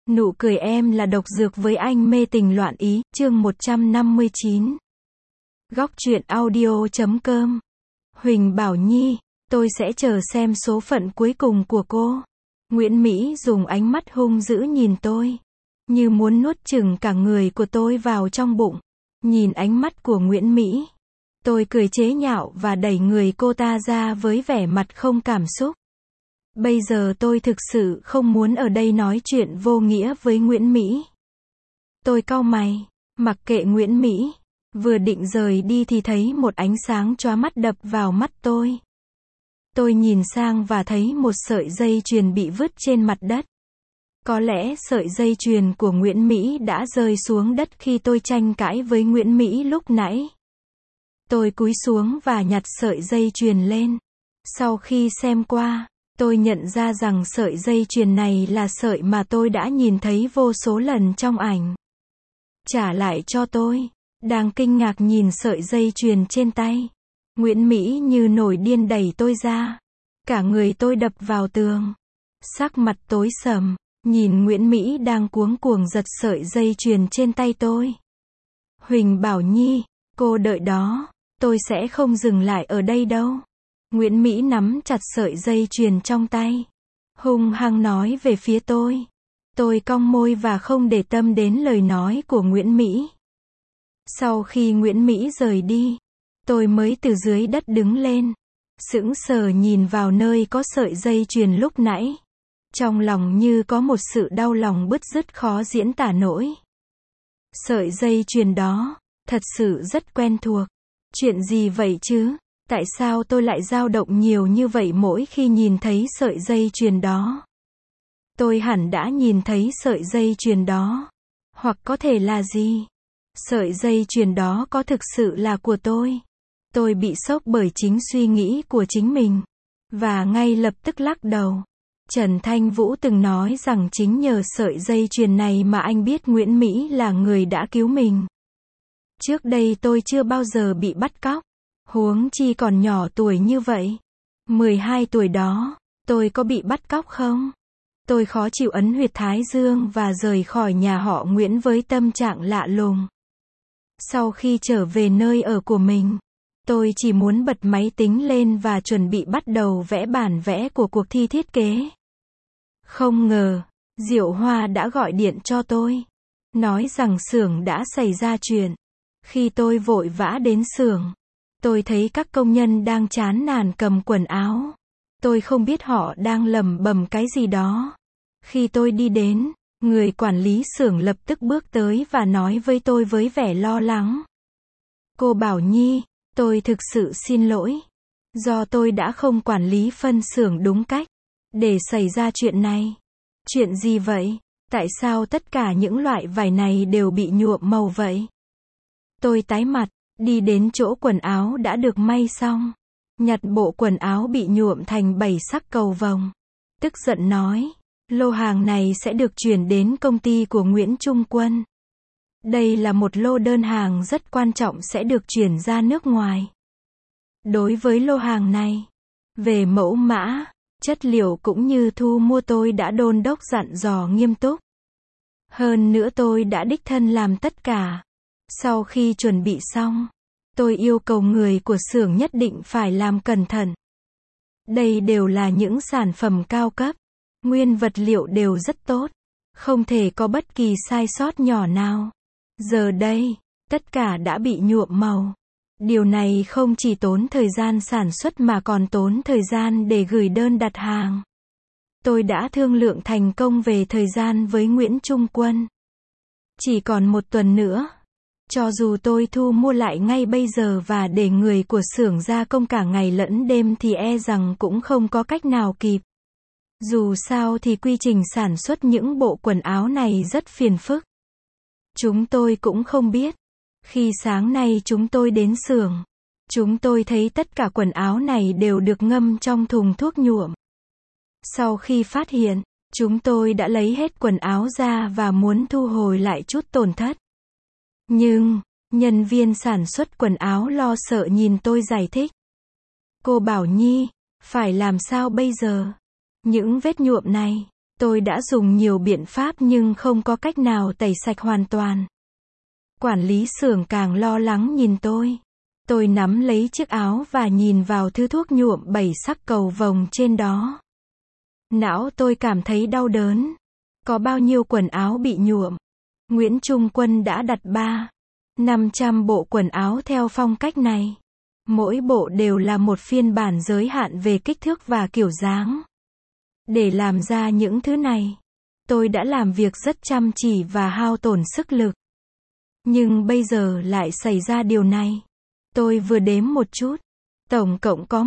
Nụ cười em là độc dược với anh mê tình loạn ý, chương 159. Góc truyện audio.com. Huỳnh Bảo Nhi, tôi sẽ chờ xem số phận cuối cùng của cô. Nguyễn Mỹ dùng ánh mắt hung dữ nhìn tôi, như muốn nuốt chửng cả người của tôi vào trong bụng. Nhìn ánh mắt của Nguyễn Mỹ, tôi cười chế nhạo và đẩy người cô ta ra với vẻ mặt không cảm xúc. Bây giờ tôi thực sự không muốn ở đây nói chuyện vô nghĩa với Nguyễn Mỹ. Tôi cau mày, mặc kệ Nguyễn Mỹ. Vừa định rời đi thì thấy một ánh sáng chóa mắt đập vào mắt tôi. Tôi nhìn sang và thấy một sợi dây chuyền bị vứt trên mặt đất. Có lẽ sợi dây chuyền của Nguyễn Mỹ đã rơi xuống đất khi tôi tranh cãi với Nguyễn Mỹ lúc nãy. Tôi cúi xuống và nhặt sợi dây chuyền lên. Sau khi xem qua, tôi nhận ra rằng sợi dây chuyền này là sợi mà tôi đã nhìn thấy vô số lần trong ảnh. Trả lại cho tôi. Đang kinh ngạc nhìn sợi dây chuyền trên tay, Nguyễn Mỹ như nổi điên đẩy tôi ra. Cả người tôi đập vào tường. Sắc mặt tối sầm, nhìn Nguyễn Mỹ đang cuống cuồng giật sợi dây chuyền trên tay tôi. Huỳnh Bảo Nhi, cô đợi đó, tôi sẽ không dừng lại ở đây đâu. Nguyễn Mỹ nắm chặt sợi dây chuyền trong tay, hung hăng nói về phía tôi. Tôi cong môi và không để tâm đến lời nói của Nguyễn Mỹ. Sau khi Nguyễn Mỹ rời đi, tôi mới từ dưới đất đứng lên, sững sờ nhìn vào nơi có sợi dây chuyền lúc nãy. Trong lòng như có một sự đau lòng bứt rứt khó diễn tả nổi. Sợi dây chuyền đó, thật sự rất quen thuộc. Chuyện gì vậy chứ? Tại sao tôi lại dao động nhiều như vậy mỗi khi nhìn thấy sợi dây chuyền đó? Tôi hẳn đã nhìn thấy sợi dây chuyền đó. Hoặc có thể là gì? Sợi dây chuyền đó có thực sự là của tôi? Tôi bị sốc bởi chính suy nghĩ của chính mình. Và ngay lập tức lắc đầu. Trần Thanh Vũ từng nói rằng chính nhờ sợi dây chuyền này mà anh biết Nguyễn Mỹ là người đã cứu mình. Trước đây tôi chưa bao giờ bị bắt cóc. Huống chi còn nhỏ tuổi như vậy. 12 tuổi đó, tôi có bị bắt cóc không? Tôi khó chịu ấn huyệt thái dương và rời khỏi nhà họ Nguyễn với tâm trạng lạ lùng. Sau khi trở về nơi ở của mình, tôi chỉ muốn bật máy tính lên và chuẩn bị bắt đầu vẽ bản vẽ của cuộc thi thiết kế. Không ngờ, Diệu Hoa đã gọi điện cho tôi, nói rằng xưởng đã xảy ra chuyện. Khi tôi vội vã đến xưởng, tôi thấy các công nhân đang chán nản cầm quần áo. Tôi không biết họ đang lẩm bẩm cái gì đó. Khi tôi đi đến, người quản lý xưởng lập tức bước tới và nói với tôi với vẻ lo lắng. Cô Bảo Nhi, tôi thực sự xin lỗi. Do tôi đã không quản lý phân xưởng đúng cách, để xảy ra chuyện này. Chuyện gì vậy? Tại sao tất cả những loại vải này đều bị nhuộm màu vậy? Tôi tái mặt, đi đến chỗ quần áo đã được may xong. Nhặt bộ quần áo bị nhuộm thành 7 sắc cầu vồng. Tức giận nói. Lô hàng này sẽ được chuyển đến công ty của Nguyễn Trung Quân. Đây là một lô đơn hàng rất quan trọng sẽ được chuyển ra nước ngoài. Đối với lô hàng này, về mẫu mã, chất liệu cũng như thu mua tôi đã đôn đốc dặn dò nghiêm túc. Hơn nữa tôi đã đích thân làm tất cả. Sau khi chuẩn bị xong, tôi yêu cầu người của xưởng nhất định phải làm cẩn thận. Đây đều là những sản phẩm cao cấp. Nguyên vật liệu đều rất tốt. Không thể có bất kỳ sai sót nhỏ nào. Giờ đây, tất cả đã bị nhuộm màu. Điều này không chỉ tốn thời gian sản xuất mà còn tốn thời gian để gửi đơn đặt hàng. Tôi đã thương lượng thành công về thời gian với Nguyễn Trung Quân. Chỉ còn 1 tuần nữa. Cho dù tôi thu mua lại ngay bây giờ và để người của xưởng gia công cả ngày lẫn đêm thì e rằng cũng không có cách nào kịp. Dù sao thì quy trình sản xuất những bộ quần áo này rất phiền phức. Chúng tôi cũng không biết. Khi sáng nay chúng tôi đến xưởng, chúng tôi thấy tất cả quần áo này đều được ngâm trong thùng thuốc nhuộm. Sau khi phát hiện, chúng tôi đã lấy hết quần áo ra và muốn thu hồi lại chút tổn thất. Nhưng, nhân viên sản xuất quần áo lo sợ nhìn tôi giải thích. Cô Bảo Nhi, phải làm sao bây giờ? Những vết nhuộm này, Tôi đã dùng nhiều biện pháp nhưng không có cách nào tẩy sạch hoàn toàn. Quản lý xưởng càng lo lắng nhìn tôi. Tôi nắm lấy chiếc áo và nhìn vào thứ thuốc nhuộm 7 sắc cầu vồng trên đó. Não tôi cảm thấy đau đớn. Có bao nhiêu quần áo bị nhuộm? Nguyễn Trung Quân đã đặt 500 bộ quần áo theo phong cách này. Mỗi bộ đều là một phiên bản giới hạn về kích thước và kiểu dáng. Để làm ra những thứ này, tôi đã làm việc rất chăm chỉ và hao tổn sức lực. Nhưng bây giờ lại xảy ra điều này. Tôi vừa đếm một chút. Tổng cộng có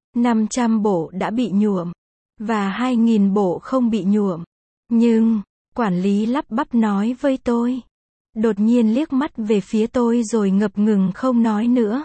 500 bộ đã bị nhuộm. Và 2.000 bộ không bị nhuộm. Nhưng, quản lý lắp bắp nói với tôi. Đột nhiên liếc mắt về phía tôi rồi ngập ngừng không nói nữa.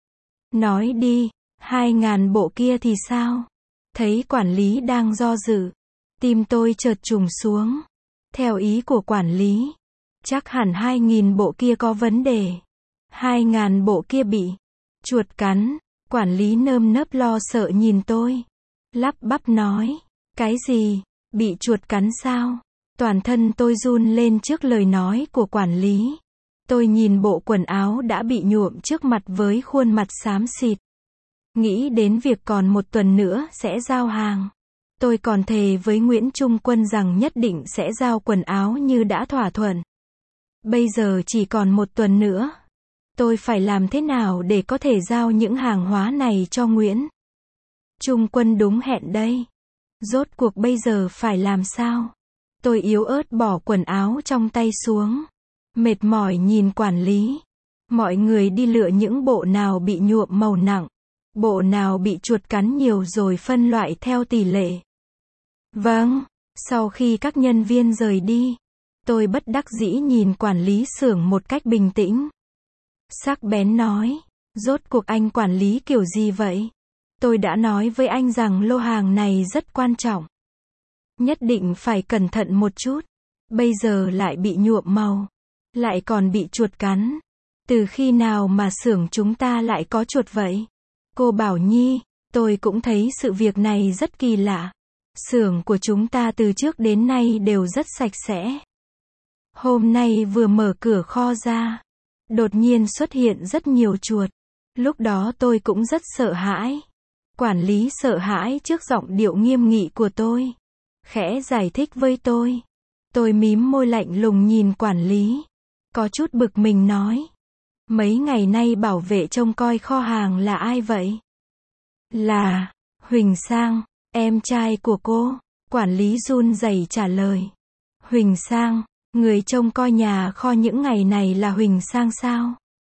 Nói đi, 2.000 bộ kia thì sao? Thấy quản lý đang do dự. Tim tôi chợt trùng xuống. Theo ý của quản lý, chắc hẳn 2.000 bộ kia có vấn đề. 2.000 bộ kia bị chuột cắn. Quản lý nơm nớp lo sợ nhìn tôi. Lắp bắp nói. Cái gì? Bị chuột cắn sao? Toàn thân tôi run lên trước lời nói của quản lý. Tôi nhìn bộ quần áo đã bị nhuộm trước mặt với khuôn mặt xám xịt. Nghĩ đến việc còn 1 tuần nữa sẽ giao hàng. Tôi còn thề với Nguyễn Trung Quân rằng nhất định sẽ giao quần áo như đã thỏa thuận. Bây giờ chỉ còn 1 tuần nữa. Tôi phải làm thế nào để có thể giao những hàng hóa này cho Nguyễn Trung Quân đúng hẹn đây? Rốt cuộc bây giờ phải làm sao? Tôi yếu ớt bỏ quần áo trong tay xuống. Mệt mỏi nhìn quản lý. Mọi người đi lựa những bộ nào bị nhuộm màu nặng. Bộ nào bị chuột cắn nhiều rồi phân loại theo tỷ lệ. Vâng. Sau khi các nhân viên rời đi, tôi bất đắc dĩ nhìn quản lý xưởng một cách bình tĩnh. Sắc bén nói. Rốt cuộc anh quản lý kiểu gì vậy? Tôi đã nói với anh rằng lô hàng này rất quan trọng. Nhất định phải cẩn thận một chút. Bây giờ lại bị nhuộm màu. Lại còn bị chuột cắn. Từ khi nào mà xưởng chúng ta lại có chuột vậy? Cô Bảo Nhi, tôi cũng thấy sự việc này rất kỳ lạ. Xưởng của chúng ta từ trước đến nay đều rất sạch sẽ. Hôm nay vừa mở cửa kho ra, đột nhiên xuất hiện rất nhiều chuột. Lúc đó tôi cũng rất sợ hãi. Quản lý sợ hãi trước giọng điệu nghiêm nghị của tôi. Khẽ giải thích với tôi. Tôi mím môi lạnh lùng nhìn quản lý. Có chút bực mình nói. Mấy ngày nay bảo vệ trông coi kho hàng là ai vậy? Là Huỳnh Sang, em trai của cô. Quản lý run rẩy trả lời. Huỳnh Sang, người trông coi nhà kho những ngày này là Huỳnh Sang sao?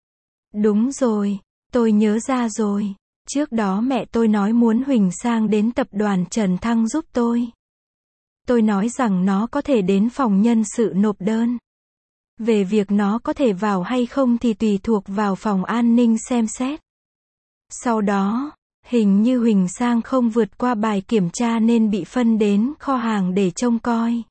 Đúng rồi, tôi nhớ ra rồi. Trước đó mẹ tôi nói muốn Huỳnh Sang đến tập đoàn Trần Thăng giúp tôi. Tôi nói rằng nó có thể đến phòng nhân sự nộp đơn. Về việc nó có thể vào hay không thì tùy thuộc vào phòng an ninh xem xét. Sau đó, hình như Huỳnh Sang không vượt qua bài kiểm tra nên bị phân đến kho hàng để trông coi.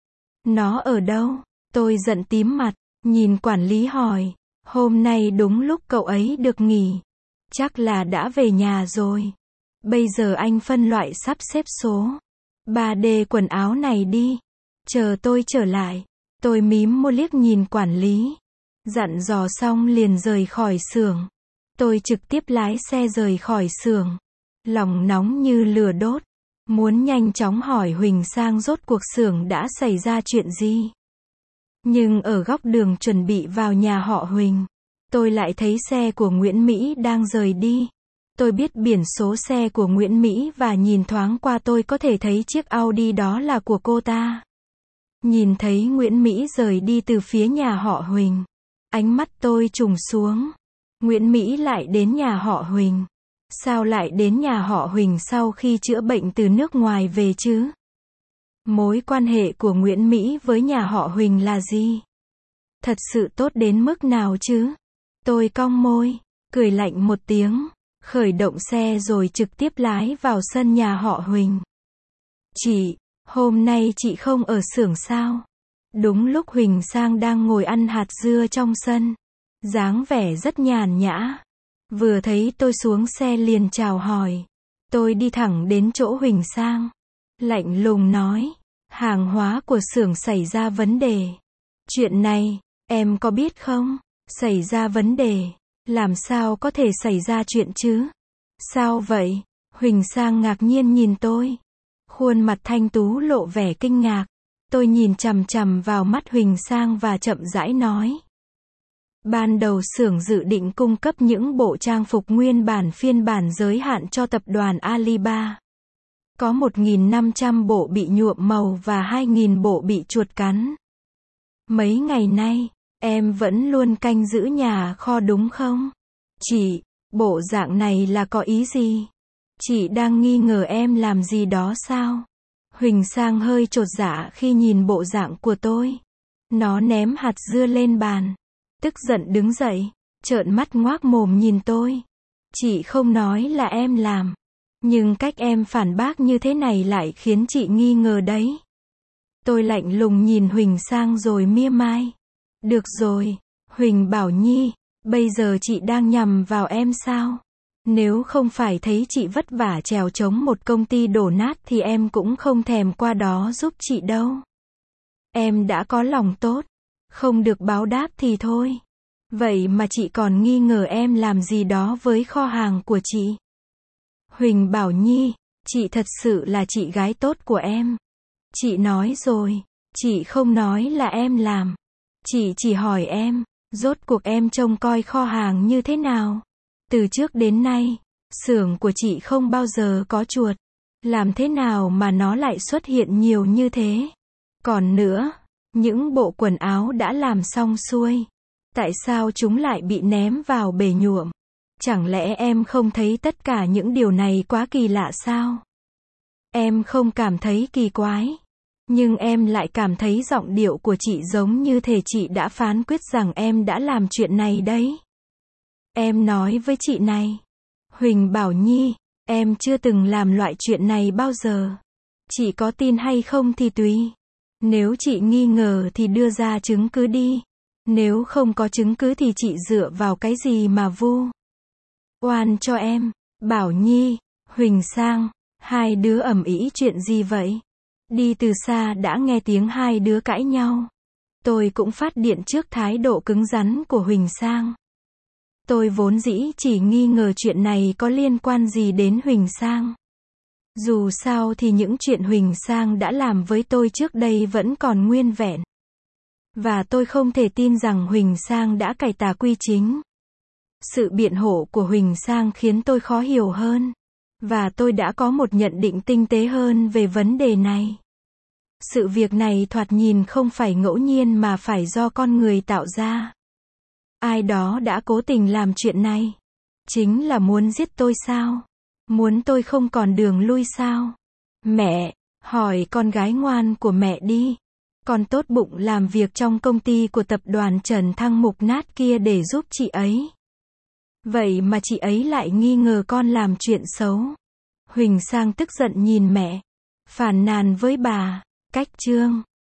Nó ở đâu? Tôi giận tím mặt, nhìn quản lý hỏi. Hôm nay đúng lúc cậu ấy được nghỉ. Chắc là đã về nhà rồi. Bây giờ anh phân loại sắp xếp số 3D quần áo này đi. Chờ tôi trở lại. Tôi mím môi liếc nhìn quản lý. Dặn dò xong liền rời khỏi xưởng. Tôi trực tiếp lái xe rời khỏi xưởng. Lòng nóng như lửa đốt. Muốn nhanh chóng hỏi Huỳnh Sang rốt cuộc xưởng đã xảy ra chuyện gì. Nhưng ở góc đường chuẩn bị vào nhà họ Huỳnh, tôi lại thấy xe của Nguyễn Mỹ đang rời đi. Tôi biết biển số xe của Nguyễn Mỹ và nhìn thoáng qua tôi có thể thấy chiếc Audi đó là của cô ta. Nhìn thấy Nguyễn Mỹ rời đi từ phía nhà họ Huỳnh. Ánh mắt tôi trùng xuống. Nguyễn Mỹ lại đến nhà họ Huỳnh. Sao lại đến nhà họ Huỳnh sau khi chữa bệnh từ nước ngoài về chứ? Mối quan hệ của Nguyễn Mỹ với nhà họ Huỳnh là gì? Thật sự tốt đến mức nào chứ? Tôi cong môi, cười lạnh một tiếng, khởi động xe rồi trực tiếp lái vào sân nhà họ Huỳnh. Chị, hôm nay chị không ở xưởng sao? Đúng lúc Huỳnh Sang đang ngồi ăn hạt dưa trong sân. Dáng vẻ rất nhàn nhã. Vừa thấy tôi xuống xe liền chào hỏi. Tôi đi thẳng đến chỗ Huỳnh Sang. Lạnh lùng nói. Hàng hóa của xưởng xảy ra vấn đề. Chuyện này, em có biết không? Xảy ra vấn đề. Làm sao có thể xảy ra chuyện chứ? Sao vậy? Huỳnh Sang ngạc nhiên nhìn tôi. Khuôn mặt thanh tú lộ vẻ kinh ngạc. Tôi nhìn chằm chằm vào mắt Huỳnh Sang và chậm rãi nói. Ban đầu xưởng dự định cung cấp những bộ trang phục nguyên bản phiên bản giới hạn cho tập đoàn Alibaba. Có 1.500 bộ bị nhuộm màu và 2.000 bộ bị chuột cắn. Mấy ngày nay, em vẫn luôn canh giữ nhà kho đúng không? Chị, bộ dạng này là có ý gì? Chị đang nghi ngờ em làm gì đó sao? Huỳnh Sang hơi chột dạ khi nhìn bộ dạng của tôi. Nó ném hạt dưa lên bàn. Tức giận đứng dậy, trợn mắt ngoác mồm nhìn tôi. Chị không nói là em làm. Nhưng cách em phản bác như thế này lại khiến chị nghi ngờ đấy. Tôi lạnh lùng nhìn Huỳnh Sang rồi mỉa mai. Được rồi, Huỳnh Bảo Nhi, bây giờ chị đang nhằm vào em sao? Nếu không phải thấy chị vất vả trèo chống một công ty đổ nát thì em cũng không thèm qua đó giúp chị đâu. Em đã có lòng tốt, không được báo đáp thì thôi. Vậy mà chị còn nghi ngờ em làm gì đó với kho hàng của chị. Huỳnh Bảo Nhi, chị thật sự là chị gái tốt của em. Chị nói rồi, chị không nói là em làm. Chị chỉ hỏi em, rốt cuộc em trông coi kho hàng như thế nào? Từ trước đến nay, xưởng của chị không bao giờ có chuột. Làm thế nào mà nó lại xuất hiện nhiều như thế? Còn nữa, những bộ quần áo đã làm xong xuôi. Tại sao chúng lại bị ném vào bể nhuộm? Chẳng lẽ em không thấy tất cả những điều này quá kỳ lạ sao? Em không cảm thấy kỳ quái. Nhưng em lại cảm thấy giọng điệu của chị giống như thể chị đã phán quyết rằng em đã làm chuyện này đấy. Em nói với chị này. Huỳnh Bảo Nhi, em chưa từng làm loại chuyện này bao giờ. Chị có tin hay không thì tùy. Nếu chị nghi ngờ thì đưa ra chứng cứ đi. Nếu không có chứng cứ thì chị dựa vào cái gì mà vu oan cho em? Bảo Nhi, Huỳnh Sang, hai đứa ầm ĩ chuyện gì vậy? Đi từ xa đã nghe tiếng hai đứa cãi nhau. Tôi cũng phát điện trước thái độ cứng rắn của Huỳnh Sang. Tôi vốn dĩ chỉ nghi ngờ chuyện này có liên quan gì đến Huỳnh Sang. Dù sao thì những chuyện Huỳnh Sang đã làm với tôi trước đây vẫn còn nguyên vẹn. Và tôi không thể tin rằng Huỳnh Sang đã cải tà quy chính. Sự biện hộ của Huỳnh Sang khiến tôi khó hiểu hơn. Và tôi đã có một nhận định tinh tế hơn về vấn đề này. Sự việc này thoạt nhìn không phải ngẫu nhiên mà phải do con người tạo ra. Ai đó đã cố tình làm chuyện này. Chính là muốn giết tôi sao? Muốn tôi không còn đường lui sao? Mẹ, hỏi con gái ngoan của mẹ đi. Con tốt bụng làm việc trong công ty của tập đoàn Trần Thăng mục nát kia để giúp chị ấy. Vậy mà chị ấy lại nghi ngờ con làm chuyện xấu. Huỳnh Sang tức giận nhìn mẹ. Phàn nàn với bà. Cách chương